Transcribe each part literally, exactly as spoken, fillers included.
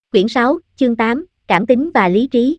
Quyển sáu, chương tám, Cảm tính và lý trí.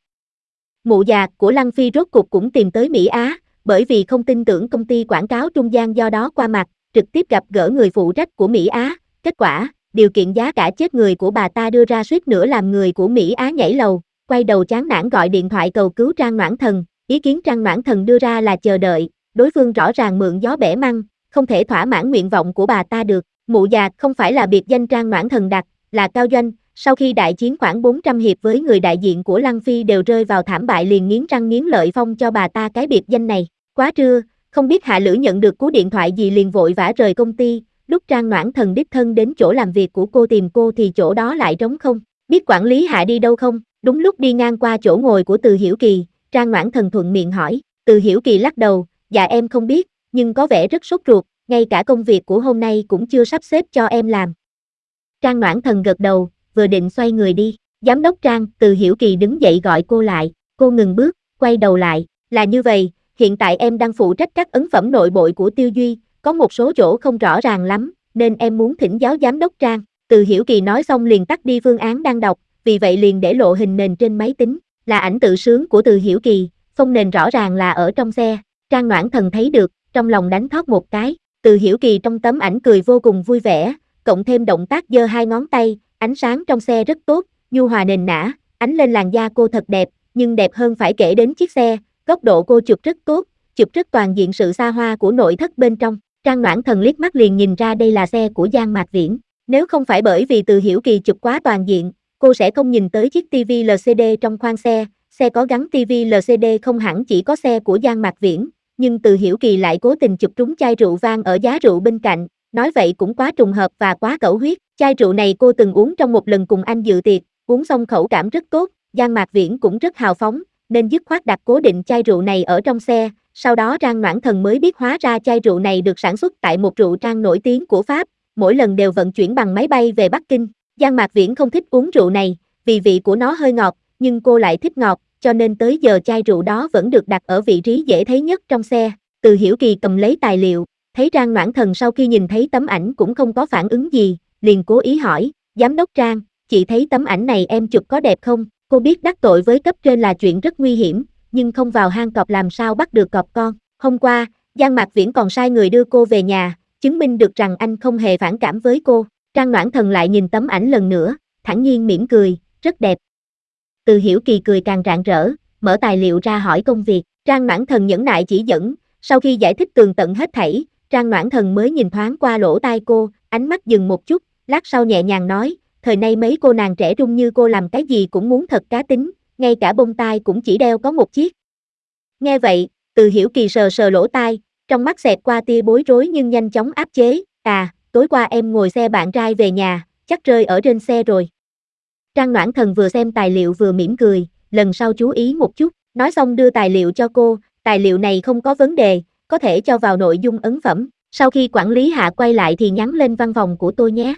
Mụ già của Lăng Phi rốt cục cũng tìm tới Mỹ Á, bởi vì không tin tưởng công ty quảng cáo trung gian do đó qua mặt, trực tiếp gặp gỡ người phụ trách của Mỹ Á. Kết quả, điều kiện giá cả chết người của bà ta đưa ra suýt nữa làm người của Mỹ Á nhảy lầu, quay đầu chán nản gọi điện thoại cầu cứu Trang Noãn Thần. Ý kiến Trang Noãn Thần đưa ra là chờ đợi, đối phương rõ ràng mượn gió bẻ măng, không thể thỏa mãn nguyện vọng của bà ta được. Mụ già không phải là biệt danh Trang Noãn Thần đặt, là cao doanh. Sau khi đại chiến khoảng bốn trăm hiệp với người đại diện của Lăng Phi đều rơi vào thảm bại liền nghiến răng nghiến lợi phong cho bà ta cái biệt danh này. Quá trưa, không biết Hạ Lữ nhận được cú điện thoại gì liền vội vã rời công ty, lúc Trang Noãn Thần đích thân đến chỗ làm việc của cô tìm cô thì chỗ đó lại trống không. Biết quản lý Hạ đi đâu không? Đúng lúc đi ngang qua chỗ ngồi của Từ Hiểu Kỳ, Trang Noãn Thần thuận miệng hỏi. Từ Hiểu Kỳ lắc đầu, dạ em không biết, nhưng có vẻ rất sốt ruột, ngay cả công việc của hôm nay cũng chưa sắp xếp cho em làm. Trang Noãn Thần gật đầu, vừa định xoay người đi. Giám đốc Trang, Từ Hiểu Kỳ đứng dậy gọi cô lại, cô ngừng bước, quay đầu lại, là như vậy, hiện tại em đang phụ trách các ấn phẩm nội bộ của Tiêu Duy, có một số chỗ không rõ ràng lắm, nên em muốn thỉnh giáo giám đốc Trang. Từ Hiểu Kỳ nói xong liền tắt đi phương án đang đọc, vì vậy liền để lộ hình nền trên máy tính, là ảnh tự sướng của Từ Hiểu Kỳ, phông nền rõ ràng là ở trong xe. Trang Noãn Thần thấy được, trong lòng đánh thót một cái, Từ Hiểu Kỳ trong tấm ảnh cười vô cùng vui vẻ, cộng thêm động tác giơ hai ngón tay, ánh sáng trong xe rất tốt, nhu hòa nền nã, ánh lên làn da cô thật đẹp, nhưng đẹp hơn phải kể đến chiếc xe, góc độ cô chụp rất tốt, chụp rất toàn diện sự xa hoa của nội thất bên trong. Trang Noãn Thần liếc mắt liền nhìn ra đây là xe của Giang Mạc Viễn, nếu không phải bởi vì Từ Hiểu Kỳ chụp quá toàn diện, cô sẽ không nhìn tới chiếc ti vi lờ xê đê trong khoang xe, xe có gắn ti vi lờ xê đê không hẳn chỉ có xe của Giang Mạc Viễn, nhưng Từ Hiểu Kỳ lại cố tình chụp trúng chai rượu vang ở giá rượu bên cạnh. Nói vậy cũng quá trùng hợp và quá cẩu huyết, chai rượu này cô từng uống trong một lần cùng anh dự tiệc, uống xong khẩu cảm rất tốt, Giang Mạc Viễn cũng rất hào phóng, nên dứt khoát đặt cố định chai rượu này ở trong xe, sau đó Trang Noãn Thần mới biết hóa ra chai rượu này được sản xuất tại một rượu trang nổi tiếng của Pháp, mỗi lần đều vận chuyển bằng máy bay về Bắc Kinh. Giang Mạc Viễn không thích uống rượu này, vì vị của nó hơi ngọt, nhưng cô lại thích ngọt, cho nên tới giờ chai rượu đó vẫn được đặt ở vị trí dễ thấy nhất trong xe. Từ Hiểu Kỳ cầm lấy tài liệu, thấy Trang Noãn Thần sau khi nhìn thấy tấm ảnh cũng không có phản ứng gì, liền cố ý hỏi, giám đốc Trang, chị thấy tấm ảnh này em chụp có đẹp không? Cô biết đắc tội với cấp trên là chuyện rất nguy hiểm, nhưng không vào hang cọp làm sao bắt được cọp con. Hôm qua, Giang Mạc Viễn còn sai người đưa cô về nhà, chứng minh được rằng anh không hề phản cảm với cô. Trang Noãn Thần lại nhìn tấm ảnh lần nữa, thản nhiên mỉm cười, rất đẹp. Từ Hiểu Kỳ cười càng rạng rỡ, mở tài liệu ra hỏi công việc. Trang Noãn Thần nhẫn nại chỉ dẫn, sau khi giải thích tường tận hết thảy, Trang Noãn Thần mới nhìn thoáng qua lỗ tai cô, ánh mắt dừng một chút, lát sau nhẹ nhàng nói, thời nay mấy cô nàng trẻ trung như cô làm cái gì cũng muốn thật cá tính, ngay cả bông tai cũng chỉ đeo có một chiếc. Nghe vậy, Từ Hiểu Kỳ sờ sờ lỗ tai, trong mắt xẹt qua tia bối rối nhưng nhanh chóng áp chế, à, tối qua em ngồi xe bạn trai về nhà, chắc rơi ở trên xe rồi. Trang Noãn Thần vừa xem tài liệu vừa mỉm cười, lần sau chú ý một chút, nói xong đưa tài liệu cho cô, tài liệu này không có vấn đề, có thể cho vào nội dung ấn phẩm, sau khi quản lý Hạ quay lại thì nhắn lên văn phòng của tôi nhé.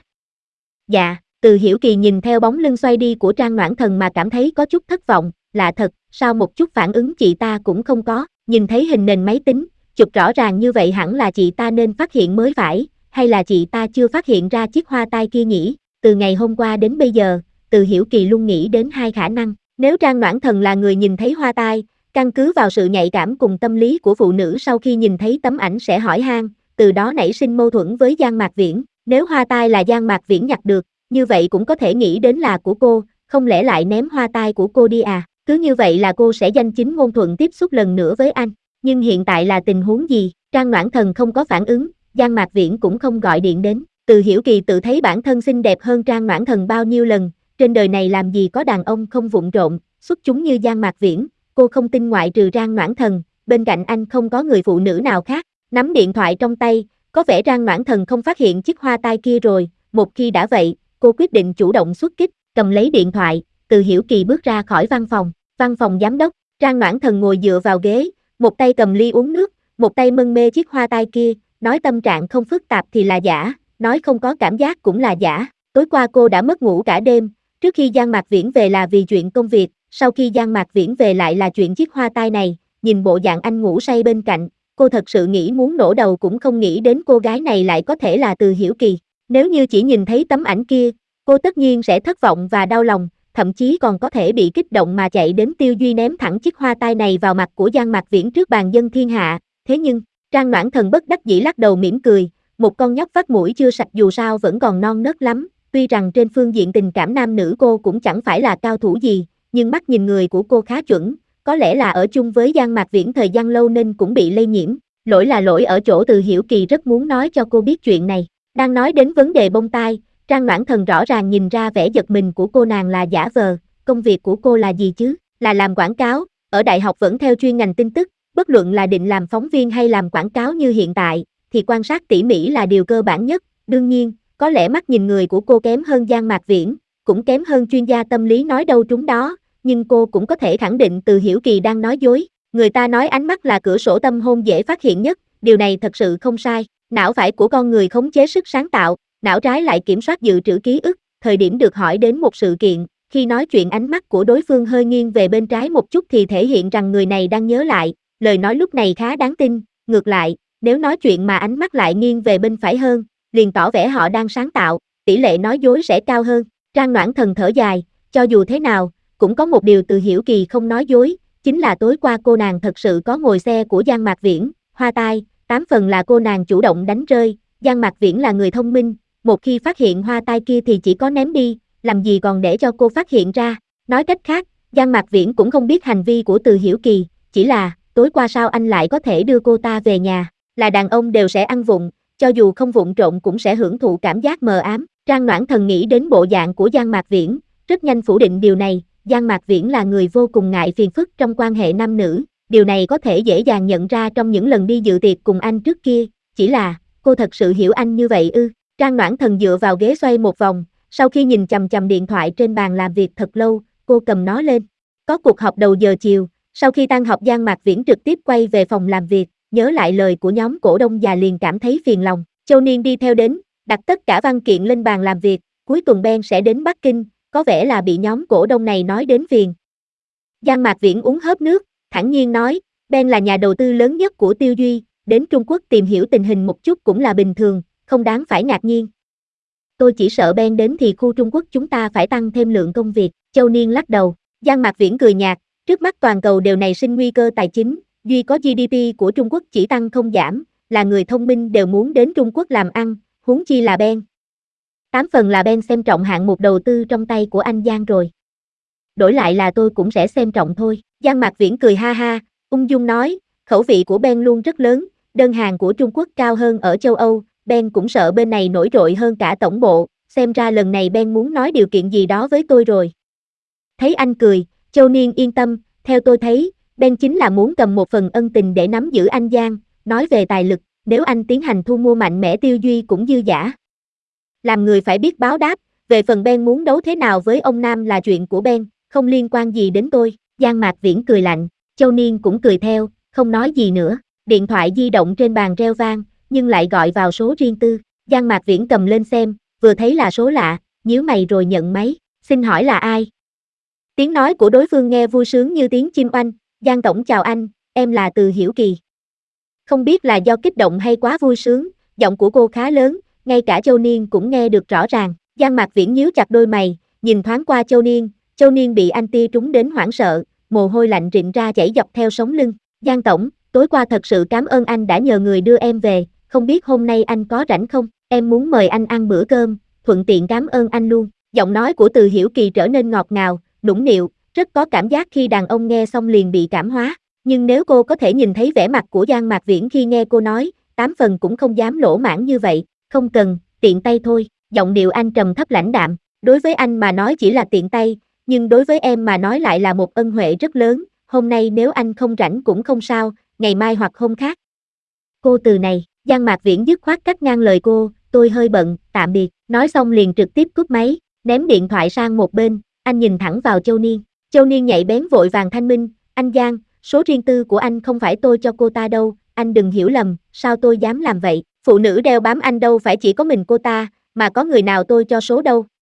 Dạ, Từ Hiểu Kỳ nhìn theo bóng lưng xoay đi của Trang Noãn Thần mà cảm thấy có chút thất vọng, lạ thật, sao một chút phản ứng chị ta cũng không có, nhìn thấy hình nền máy tính, chụp rõ ràng như vậy hẳn là chị ta nên phát hiện mới phải, hay là chị ta chưa phát hiện ra chiếc hoa tai kia nhỉ? Từ ngày hôm qua đến bây giờ, Từ Hiểu Kỳ luôn nghĩ đến hai khả năng, nếu Trang Noãn Thần là người nhìn thấy hoa tai, căn cứ vào sự nhạy cảm cùng tâm lý của phụ nữ sau khi nhìn thấy tấm ảnh sẽ hỏi han, từ đó nảy sinh mâu thuẫn với Giang Mạc Viễn, nếu hoa tai là Giang Mạc Viễn nhặt được, như vậy cũng có thể nghĩ đến là của cô, không lẽ lại ném hoa tai của cô đi à, cứ như vậy là cô sẽ danh chính ngôn thuận tiếp xúc lần nữa với anh, nhưng hiện tại là tình huống gì? Trang Noãn Thần không có phản ứng, Giang Mạc Viễn cũng không gọi điện đến, Từ Hiểu Kỳ tự thấy bản thân xinh đẹp hơn Trang Noãn Thần bao nhiêu lần, trên đời này làm gì có đàn ông không vụng trộm, xuất chúng như Giang Mạc Viễn, cô không tin ngoại trừ Trang Noãn Thần, bên cạnh anh không có người phụ nữ nào khác, nắm điện thoại trong tay, có vẻ Trang Noãn Thần không phát hiện chiếc hoa tai kia rồi, một khi đã vậy, cô quyết định chủ động xuất kích, cầm lấy điện thoại, Từ Hiểu Kỳ bước ra khỏi văn phòng, văn phòng giám đốc, Trang Noãn Thần ngồi dựa vào ghế, một tay cầm ly uống nước, một tay mân mê chiếc hoa tai kia, nói tâm trạng không phức tạp thì là giả, nói không có cảm giác cũng là giả, tối qua cô đã mất ngủ cả đêm, trước khi Giang Mạc Viễn về là vì chuyện công việc, sau khi Giang Mạc Viễn về lại là chuyện chiếc hoa tai này, nhìn bộ dạng anh ngủ say bên cạnh, cô thật sự nghĩ muốn nổ đầu cũng không nghĩ đến cô gái này lại có thể là Từ Hiểu Kỳ. Nếu như chỉ nhìn thấy tấm ảnh kia, cô tất nhiên sẽ thất vọng và đau lòng, thậm chí còn có thể bị kích động mà chạy đến Tiêu Duy ném thẳng chiếc hoa tai này vào mặt của Giang Mạc Viễn trước bàn dân thiên hạ. Thế nhưng, Trang Noãn Thần bất đắc dĩ lắc đầu mỉm cười, một con nhóc vắt mũi chưa sạch dù sao vẫn còn non nớt lắm, tuy rằng trên phương diện tình cảm nam nữ cô cũng chẳng phải là cao thủ gì, nhưng mắt nhìn người của cô khá chuẩn, có lẽ là ở chung với Giang Mạc Viễn thời gian lâu nên cũng bị lây nhiễm. Lỗi là lỗi ở chỗ Từ Hiểu Kỳ rất muốn nói cho cô biết chuyện này. Đang nói đến vấn đề bông tai, Trang Noãn Thần rõ ràng nhìn ra vẻ giật mình của cô nàng là giả vờ. Công việc của cô là gì chứ? Là làm quảng cáo, ở đại học vẫn theo chuyên ngành tin tức, bất luận là định làm phóng viên hay làm quảng cáo như hiện tại, thì quan sát tỉ mỉ là điều cơ bản nhất. Đương nhiên, có lẽ mắt nhìn người của cô kém hơn Giang Mạc Viễn, cũng kém hơn chuyên gia tâm lý nói đâu trúng đó, nhưng cô cũng có thể khẳng định Từ Hiểu Kỳ đang nói dối. Người ta nói ánh mắt là cửa sổ tâm hồn dễ phát hiện nhất, điều này thật sự không sai. Não phải của con người khống chế sức sáng tạo, não trái lại kiểm soát dự trữ ký ức. Thời điểm được hỏi đến một sự kiện, khi nói chuyện ánh mắt của đối phương hơi nghiêng về bên trái một chút thì thể hiện rằng người này đang nhớ lại, lời nói lúc này khá đáng tin. Ngược lại, nếu nói chuyện mà ánh mắt lại nghiêng về bên phải hơn, liền tỏ vẻ họ đang sáng tạo, tỷ lệ nói dối sẽ cao hơn. Trang Noãn Thần thở dài, cho dù thế nào, cũng có một điều Từ Hiểu Kỳ không nói dối, chính là tối qua cô nàng thật sự có ngồi xe của Giang Mạc Viễn. Hoa tai, tám phần là cô nàng chủ động đánh rơi. Giang Mạc Viễn là người thông minh, một khi phát hiện hoa tai kia thì chỉ có ném đi, làm gì còn để cho cô phát hiện ra. Nói cách khác, Giang Mạc Viễn cũng không biết hành vi của Từ Hiểu Kỳ, chỉ là, tối qua sao anh lại có thể đưa cô ta về nhà, là đàn ông đều sẽ ăn vụng, cho dù không vụng trộm cũng sẽ hưởng thụ cảm giác mờ ám. Trang Noãn Thần nghĩ đến bộ dạng của Giang Mạc Viễn, rất nhanh phủ định điều này. Giang Mạc Viễn là người vô cùng ngại phiền phức trong quan hệ nam nữ, điều này có thể dễ dàng nhận ra trong những lần đi dự tiệc cùng anh trước kia, chỉ là, cô thật sự hiểu anh như vậy ư? Trang Noãn Thần dựa vào ghế xoay một vòng, sau khi nhìn chằm chằm điện thoại trên bàn làm việc thật lâu, cô cầm nó lên. Có cuộc họp đầu giờ chiều, sau khi tan họp Giang Mạc Viễn trực tiếp quay về phòng làm việc, nhớ lại lời của nhóm cổ đông già liền cảm thấy phiền lòng. Châu Niên đi theo đến, đặt tất cả văn kiện lên bàn làm việc, cuối tuần Ben sẽ đến Bắc Kinh, có vẻ là bị nhóm cổ đông này nói đến phiền. Giang Mạc Viễn uống hớp nước, thản nhiên nói, Ben là nhà đầu tư lớn nhất của Tiêu Duy, đến Trung Quốc tìm hiểu tình hình một chút cũng là bình thường, không đáng phải ngạc nhiên. Tôi chỉ sợ Ben đến thì khu Trung Quốc chúng ta phải tăng thêm lượng công việc. Châu Niên lắc đầu. Giang Mạc Viễn cười nhạt, trước mắt toàn cầu đều nảy sinh nguy cơ tài chính, duy có giê đê pê của Trung Quốc chỉ tăng không giảm, là người thông minh đều muốn đến Trung Quốc làm ăn, huống chi là Ben. Tám phần là Ben xem trọng hạng mục đầu tư trong tay của anh Giang rồi. Đổi lại là tôi cũng sẽ xem trọng thôi. Giang Mạc Viễn cười ha ha, ung dung nói, khẩu vị của Ben luôn rất lớn, đơn hàng của Trung Quốc cao hơn ở châu Âu, Ben cũng sợ bên này nổi trội hơn cả tổng bộ, xem ra lần này Ben muốn nói điều kiện gì đó với tôi rồi. Thấy anh cười, Châu Niên yên tâm, theo tôi thấy, Ben chính là muốn cầm một phần ân tình để nắm giữ anh Giang, nói về tài lực, nếu anh tiến hành thu mua mạnh mẽ Tiêu Duy cũng dư dả. Làm người phải biết báo đáp, về phần Ben muốn đấu thế nào với ông Nam là chuyện của Ben, không liên quan gì đến tôi. Giang Mạc Viễn cười lạnh, Châu Niên cũng cười theo, không nói gì nữa. Điện thoại di động trên bàn reo vang, nhưng lại gọi vào số riêng tư. Giang Mạc Viễn cầm lên xem, vừa thấy là số lạ, nhíu mày rồi nhận máy. Xin hỏi là ai? Tiếng nói của đối phương nghe vui sướng như tiếng chim oanh. Giang tổng chào anh, em là Từ Hiểu Kỳ. Không biết là do kích động hay quá vui sướng, giọng của cô khá lớn, ngay cả Châu Niên cũng nghe được rõ ràng. Giang Mạc Viễn nhíu chặt đôi mày, nhìn thoáng qua Châu Niên, Châu Niên bị anh tia trúng đến hoảng sợ, mồ hôi lạnh rịn ra chảy dọc theo sống lưng. Giang tổng, tối qua thật sự cảm ơn anh đã nhờ người đưa em về, không biết hôm nay anh có rảnh không, em muốn mời anh ăn bữa cơm, thuận tiện cảm ơn anh luôn. Giọng nói của Từ Hiểu Kỳ trở nên ngọt ngào, nũng nịu, rất có cảm giác khi đàn ông nghe xong liền bị cảm hóa. Nhưng nếu cô có thể nhìn thấy vẻ mặt của Giang Mạc Viễn khi nghe cô nói, tám phần cũng không dám lỗ mãng như vậy, không cần, tiện tay thôi. Giọng điệu anh trầm thấp lãnh đạm, đối với anh mà nói chỉ là tiện tay, nhưng đối với em mà nói lại là một ân huệ rất lớn, hôm nay nếu anh không rảnh cũng không sao, ngày mai hoặc hôm khác. Cô từ này, Giang Mạc Viễn dứt khoát cắt ngang lời cô, tôi hơi bận, tạm biệt, nói xong liền trực tiếp cúp máy, ném điện thoại sang một bên, anh nhìn thẳng vào Châu Niên. Châu Niên nhạy bén vội vàng thanh minh, anh Giang, số riêng tư của anh không phải tôi cho cô ta đâu, anh đừng hiểu lầm, sao tôi dám làm vậy, phụ nữ đeo bám anh đâu phải chỉ có mình cô ta, mà có người nào tôi cho số đâu.